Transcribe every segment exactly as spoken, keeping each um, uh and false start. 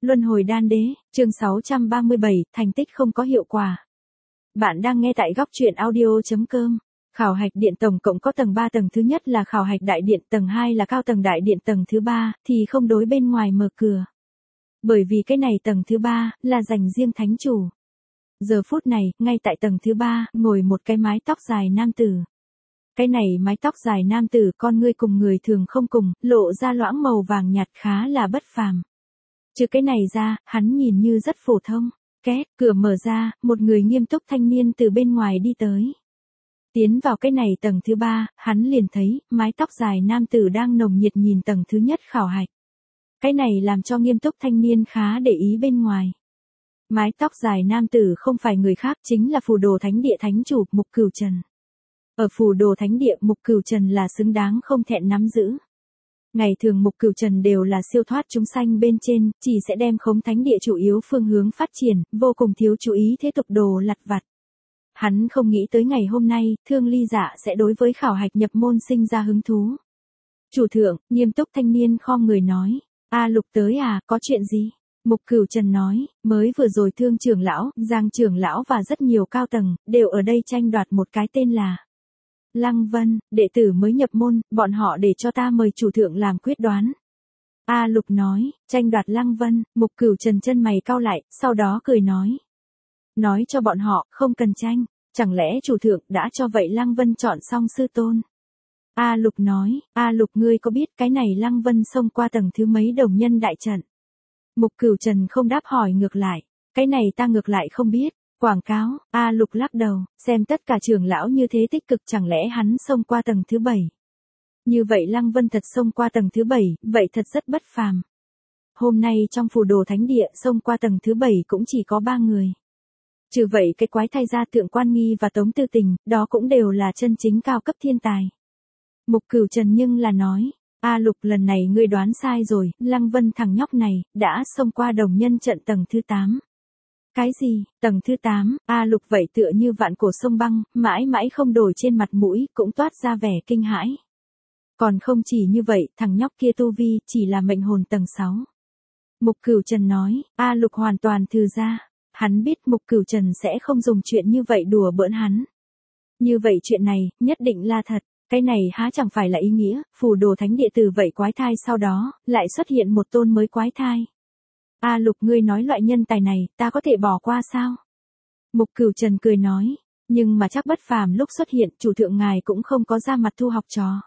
Luân hồi đan đế, chương sáu trăm ba mươi bảy, thành tích không có hiệu quả. Bạn đang nghe tại góc truyện audio.com. Khảo hạch điện tổng cộng có tầng ba, tầng thứ nhất là khảo hạch đại điện, tầng hai là cao tầng đại điện, tầng thứ ba thì không đối bên ngoài mở cửa. Bởi vì cái này tầng thứ ba là dành riêng thánh chủ. Giờ phút này, ngay tại tầng thứ ba, ngồi một cái mái tóc dài nam tử. Cái này mái tóc dài nam tử con ngươi cùng người thường không cùng, lộ ra loãng màu vàng nhạt khá là bất phàm. Trừ cái này ra, hắn nhìn như rất phổ thông. Két, cửa mở ra, một người nghiêm túc thanh niên từ bên ngoài đi tới. Tiến vào cái này tầng thứ ba, hắn liền thấy, mái tóc dài nam tử đang nồng nhiệt nhìn tầng thứ nhất khảo hạch. Cái này làm cho nghiêm túc thanh niên khá để ý bên ngoài. Mái tóc dài nam tử không phải người khác, chính là phù đồ thánh địa thánh chủ, Mục Cửu Trần. Ở phù đồ thánh địa, Mục Cửu Trần là xứng đáng không thẹn nắm giữ. Ngày thường Mục Cửu Trần đều là siêu thoát chúng sanh bên trên, chỉ sẽ đem khống thánh địa chủ yếu phương hướng phát triển, vô cùng thiếu chú ý thế tục đồ lặt vặt. Hắn không nghĩ tới ngày hôm nay, Thương Ly Dạ sẽ đối với khảo hạch nhập môn sinh ra hứng thú. Chủ thượng, nghiêm túc thanh niên khom người nói, a Lục tới à, có chuyện gì? Mục Cửu Trần nói, mới vừa rồi Thương trưởng lão, Giang trưởng lão và rất nhiều cao tầng, đều ở đây tranh đoạt một cái tên là Lăng Vân, đệ tử mới nhập môn, bọn họ để cho ta mời chủ thượng làm quyết đoán. A Lục nói, tranh đoạt Lăng Vân, Mục Cửu Trần chân mày cau lại, sau đó cười nói. Nói cho bọn họ, không cần tranh, chẳng lẽ chủ thượng đã cho vậy Lăng Vân chọn xong sư tôn. A Lục nói, A Lục ngươi có biết cái này Lăng Vân xông qua tầng thứ mấy đồng nhân đại trận? Mục Cửu Trần không đáp hỏi ngược lại, cái này ta ngược lại không biết. Quảng cáo, A Lục lắc đầu, xem tất cả trưởng lão như thế tích cực chẳng lẽ hắn xông qua tầng thứ bảy. Như vậy Lăng Vân thật xông qua tầng thứ bảy, vậy thật rất bất phàm. Hôm nay trong phù đồ thánh địa xông qua tầng thứ bảy cũng chỉ có ba người. Trừ vậy cái quái thai gia Thượng Quan Nghi và Tống Tư Tình, đó cũng đều là chân chính cao cấp thiên tài. Mục Cửu Trần nhưng là nói, A Lục lần này ngươi đoán sai rồi, Lăng Vân thằng nhóc này, đã xông qua đồng nhân trận tầng thứ tám. Cái gì, tầng thứ tám, A Lục vậy tựa như vạn cổ sông băng, mãi mãi không đổi trên mặt mũi, cũng toát ra vẻ kinh hãi. Còn không chỉ như vậy, thằng nhóc kia tu vi, chỉ là mệnh hồn tầng sáu. Mục Cửu Trần nói, A Lục hoàn toàn thư ra, hắn biết Mục Cửu Trần sẽ không dùng chuyện như vậy đùa bỡn hắn. Như vậy chuyện này, nhất định là thật, cái này há chẳng phải là ý nghĩa, phù đồ thánh địa từ vậy quái thai sau đó, lại xuất hiện một tôn mới quái thai. A Lục ngươi nói loại nhân tài này, ta có thể bỏ qua sao? Mục Cửu Trần cười nói, nhưng mà chắc bất phàm lúc xuất hiện, chủ thượng ngài cũng không có ra mặt thu học trò.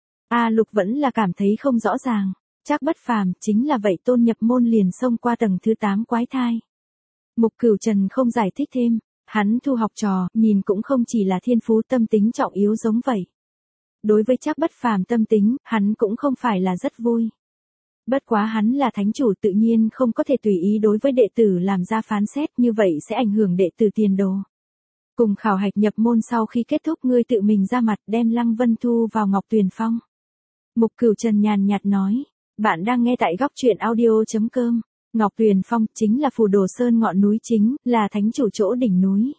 A Lục vẫn là cảm thấy không rõ ràng, chắc bất phàm chính là vậy tôn nhập môn liền xông qua tầng thứ tám quái thai. Mục Cửu Trần không giải thích thêm, hắn thu học trò, nhìn cũng không chỉ là thiên phú tâm tính trọng yếu giống vậy. Đối với chắc bất phàm tâm tính, hắn cũng không phải là rất vui. Bất quá hắn là thánh chủ tự nhiên không có thể tùy ý đối với đệ tử làm ra phán xét như vậy sẽ ảnh hưởng đệ tử tiền đồ. Cùng khảo hạch nhập môn sau khi kết thúc ngươi tự mình ra mặt đem Lăng Vân thu vào Ngọc Tuyền Phong. Mục Cửu Trần nhàn nhạt nói, bạn đang nghe tại góc truyện audio.com. Ngọc Tuyền Phong chính là phù đồ sơn ngọn núi chính, là thánh chủ chỗ đỉnh núi.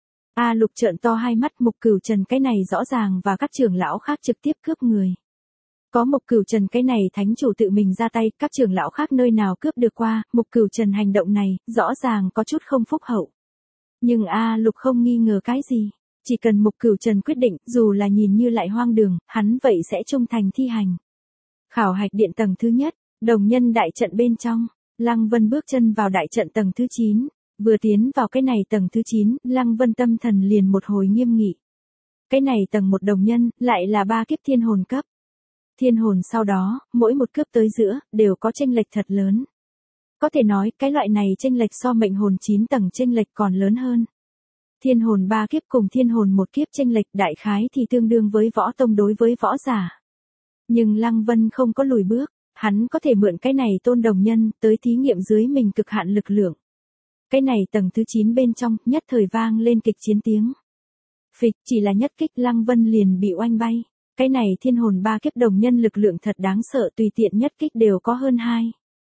A Lục trợn to hai mắt Mục Cửu Trần cái này rõ ràng và các trưởng lão khác trực tiếp cướp người. Có Mục Cửu Trần cái này thánh chủ tự mình ra tay, các trưởng lão khác nơi nào cướp được qua, Mục Cửu Trần hành động này, rõ ràng có chút không phúc hậu. Nhưng A Lục không nghi ngờ cái gì, chỉ cần Mục Cửu Trần quyết định, dù là nhìn như lại hoang đường, hắn vậy sẽ trung thành thi hành. Khảo hạch điện tầng thứ nhất, đồng nhân đại trận bên trong, Lăng Vân bước chân vào đại trận tầng thứ chín, vừa tiến vào cái này tầng thứ chín, Lăng Vân tâm thần liền một hồi nghiêm nghị. Cái này tầng một đồng nhân, lại là ba kiếp thiên hồn cấp. Thiên hồn sau đó, mỗi một cướp tới giữa, đều có chênh lệch thật lớn. Có thể nói, cái loại này chênh lệch so mệnh hồn chín tầng chênh lệch còn lớn hơn. Thiên hồn ba kiếp cùng thiên hồn một kiếp chênh lệch đại khái thì tương đương với võ tông đối với võ giả. Nhưng Lăng Vân không có lùi bước, hắn có thể mượn cái này tôn đồng nhân, tới thí nghiệm dưới mình cực hạn lực lượng. Cái này tầng thứ chín bên trong, nhất thời vang lên kịch chiến tiếng. Phịch, chỉ là nhất kích Lăng Vân liền bị oanh bay. Cái này thiên hồn ba kiếp đồng nhân lực lượng thật đáng sợ tùy tiện nhất kích đều có hơn hai.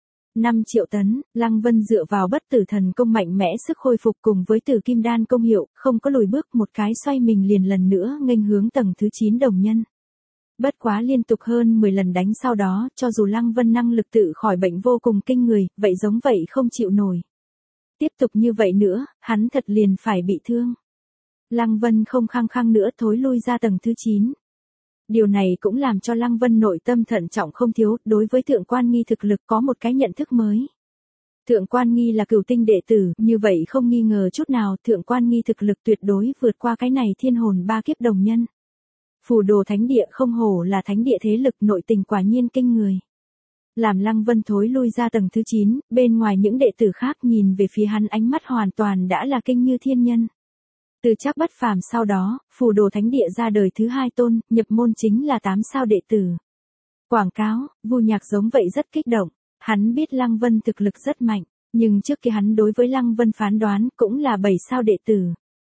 năm triệu tấn, Lăng Vân dựa vào bất tử thần công mạnh mẽ sức khôi phục cùng với tử kim đan công hiệu, không có lùi bước một cái xoay mình liền lần nữa nghênh hướng tầng thứ chín đồng nhân. Bất quá liên tục hơn mười lần đánh sau đó, cho dù Lăng Vân năng lực tự khỏi bệnh vô cùng kinh người, vậy giống vậy không chịu nổi. Tiếp tục như vậy nữa, hắn thật liền phải bị thương. Lăng Vân không khăng khăng nữa thối lui ra tầng thứ chín. Điều này cũng làm cho Lăng Vân nội tâm thận trọng không thiếu, đối với Thượng Quan Nghi thực lực có một cái nhận thức mới. Thượng Quan Nghi là cửu tinh đệ tử, như vậy không nghi ngờ chút nào, Thượng Quan Nghi thực lực tuyệt đối vượt qua cái này thiên hồn ba kiếp đồng nhân. Phù Đồ Thánh Địa không hổ là thánh địa thế lực, nội tình quả nhiên kinh người. Làm Lăng Vân thối lui ra tầng thứ chín, bên ngoài những đệ tử khác nhìn về phía hắn ánh mắt hoàn toàn đã là kinh như thiên nhân. Từ Trác Bất Phàm sau đó, Phù Đồ Thánh Địa ra đời thứ hai tôn, nhập môn chính là tám sao đệ tử. Quảng cáo, Vu Nhạc giống vậy rất kích động, hắn biết Lăng Vân thực lực rất mạnh, nhưng trước kia hắn đối với Lăng Vân phán đoán cũng là bảy sao đệ tử.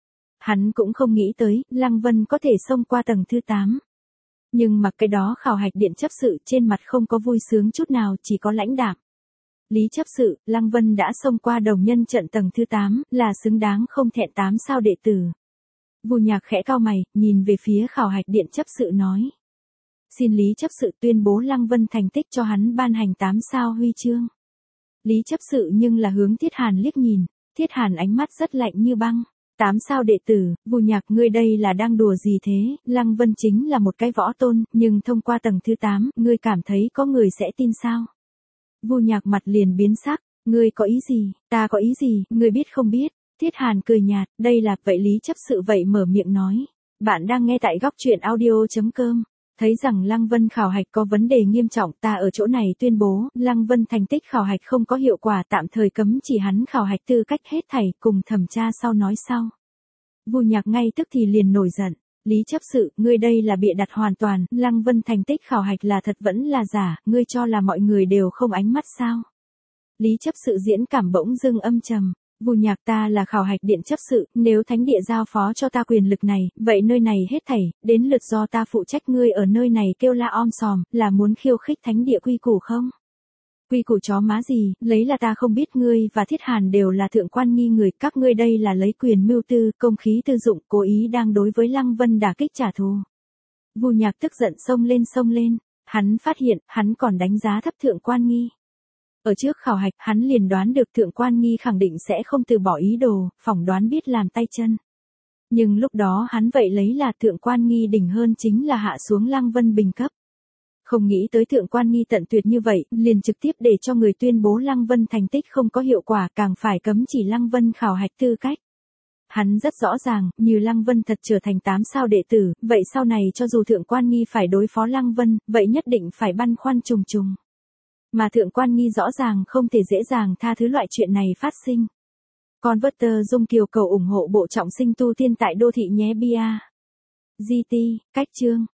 Hắn cũng không nghĩ tới, Lăng Vân có thể xông qua tầng thứ tám. Nhưng mà cái đó khảo hạch điện chấp sự trên mặt không có vui sướng chút nào, chỉ có lãnh đạm. Lý chấp sự, Lăng Vân đã xông qua đồng nhân trận tầng thứ tám, là xứng đáng không thẹn tám sao đệ tử. Vu Nhạc khẽ cau mày, nhìn về phía khảo hạch điện chấp sự nói. Xin Lý chấp sự tuyên bố Lăng Vân thành tích cho hắn ban hành tám sao huy chương. Lý chấp sự nhưng là hướng Thiết Hàn liếc nhìn, Thiết Hàn ánh mắt rất lạnh như băng. Tám sao đệ tử, Vu Nhạc ngươi đây là đang đùa gì thế, Lăng Vân chính là một cái võ tôn, nhưng thông qua tầng thứ tám, ngươi cảm thấy có người sẽ tin sao? Vu Nhạc mặt liền biến sắc, ngươi có ý gì, ta có ý gì, ngươi biết không biết? Thiết Hàn cười nhạt, đây là, vậy Lý chấp sự vậy mở miệng nói. Bạn đang nghe tại góc truyện audio chấm com. Thấy rằng Lăng Vân khảo hạch có vấn đề nghiêm trọng, ta ở chỗ này tuyên bố, Lăng Vân thành tích khảo hạch không có hiệu quả, tạm thời cấm chỉ hắn khảo hạch tư cách hết thảy, cùng thẩm tra sau nói sau. Vu Nhạc ngay tức thì liền nổi giận, Lý chấp sự, ngươi đây là bịa đặt hoàn toàn, Lăng Vân thành tích khảo hạch là thật vẫn là giả, ngươi cho là mọi người đều không ánh mắt sao? Lý chấp sự diễn cảm bỗng dưng âm trầm. Vu Nhạc ta là khảo hạch điện chấp sự, nếu thánh địa giao phó cho ta quyền lực này, vậy nơi này hết thảy, đến lượt do ta phụ trách, ngươi ở nơi này kêu la om sòm, là muốn khiêu khích thánh địa quy củ không? Quy củ chó má gì, lấy là ta không biết, ngươi và Thiết Hàn đều là Thượng Quan Nghi người, các ngươi đây là lấy quyền mưu tư, công khí tư dụng, cố ý đang đối với Lăng Vân đả kích trả thù. Vu Nhạc tức giận xông lên xông lên, hắn phát hiện, hắn còn đánh giá thấp Thượng Quan Nghi. Ở trước khảo hạch, hắn liền đoán được Thượng Quan Nghi khẳng định sẽ không từ bỏ ý đồ, phỏng đoán biết làm tay chân. Nhưng lúc đó hắn vậy lấy là Thượng Quan Nghi đỉnh hơn chính là hạ xuống Lăng Vân bình cấp. Không nghĩ tới Thượng Quan Nghi tận tuyệt như vậy, liền trực tiếp để cho người tuyên bố Lăng Vân thành tích không có hiệu quả, càng phải cấm chỉ Lăng Vân khảo hạch tư cách. Hắn rất rõ ràng, như Lăng Vân thật trở thành tám sao đệ tử, vậy sau này cho dù Thượng Quan Nghi phải đối phó Lăng Vân, vậy nhất định phải băn khoăn trùng trùng. Mà Thượng Quan Nghi rõ ràng không thể dễ dàng tha thứ loại chuyện này phát sinh. Converter Dung Kiều cầu ủng hộ bộ trọng sinh tu tiên tại đô thị nhé bia. giê tê, cách chương.